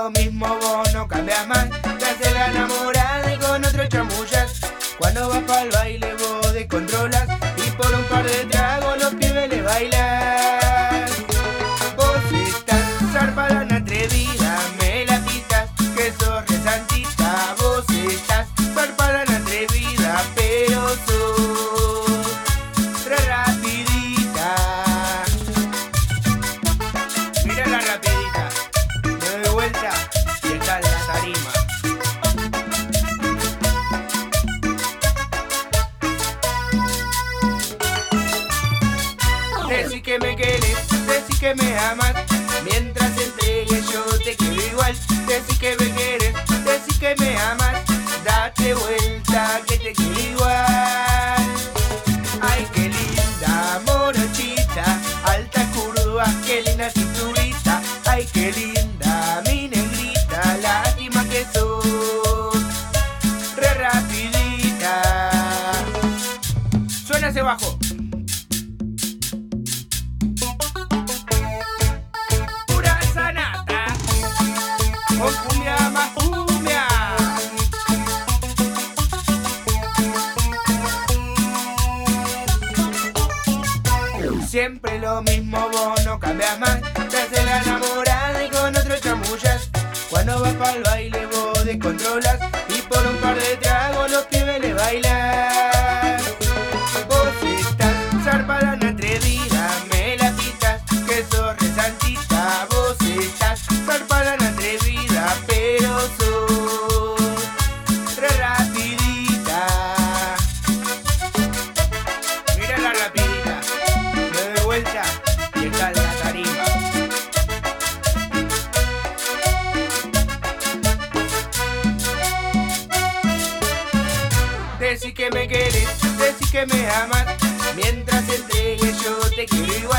lo mismo, vos no cambias más. Te haces la enamorada y con otro chamullas. Cuando vas pa'l baile vos descontrolas y por un par de tragos los pibes le bailan. Vos estás zarpada, atrevida, me la quitas que sos resantita. Vos estás zarpada, atrevida, pero sos re rapidita. Mira la rapidita, me doy vuelta y está en la tarima. Decí que me querés, decí que me amas, mientras entregues yo te quiero igual. Decí que me querés, decí que me amas, date vuelta que te quiero igual. Ay, qué linda morochita, alta curva, qué linda cinturita. Ay, qué linda mi negrita, lástima que sos re rapidita. Suena ese bajo. Con cumbia más cumbia. Siempre lo mismo, vos no cambias más. Te haces la enamorada y con otro chamullas. Cuando vas pa'l baile vos descontrolas y por un par de tragos los pibes le bailan. Vos estás zarpada, atrevida, me la quitas que sos resantita. Vos estás zarpada, atrevida, pero sos re rapidita. Mira la rapidita, me doy vuelta y está en la tarima. Decí que me querés, decí que me amas, mientras entregues yo te quiero igual.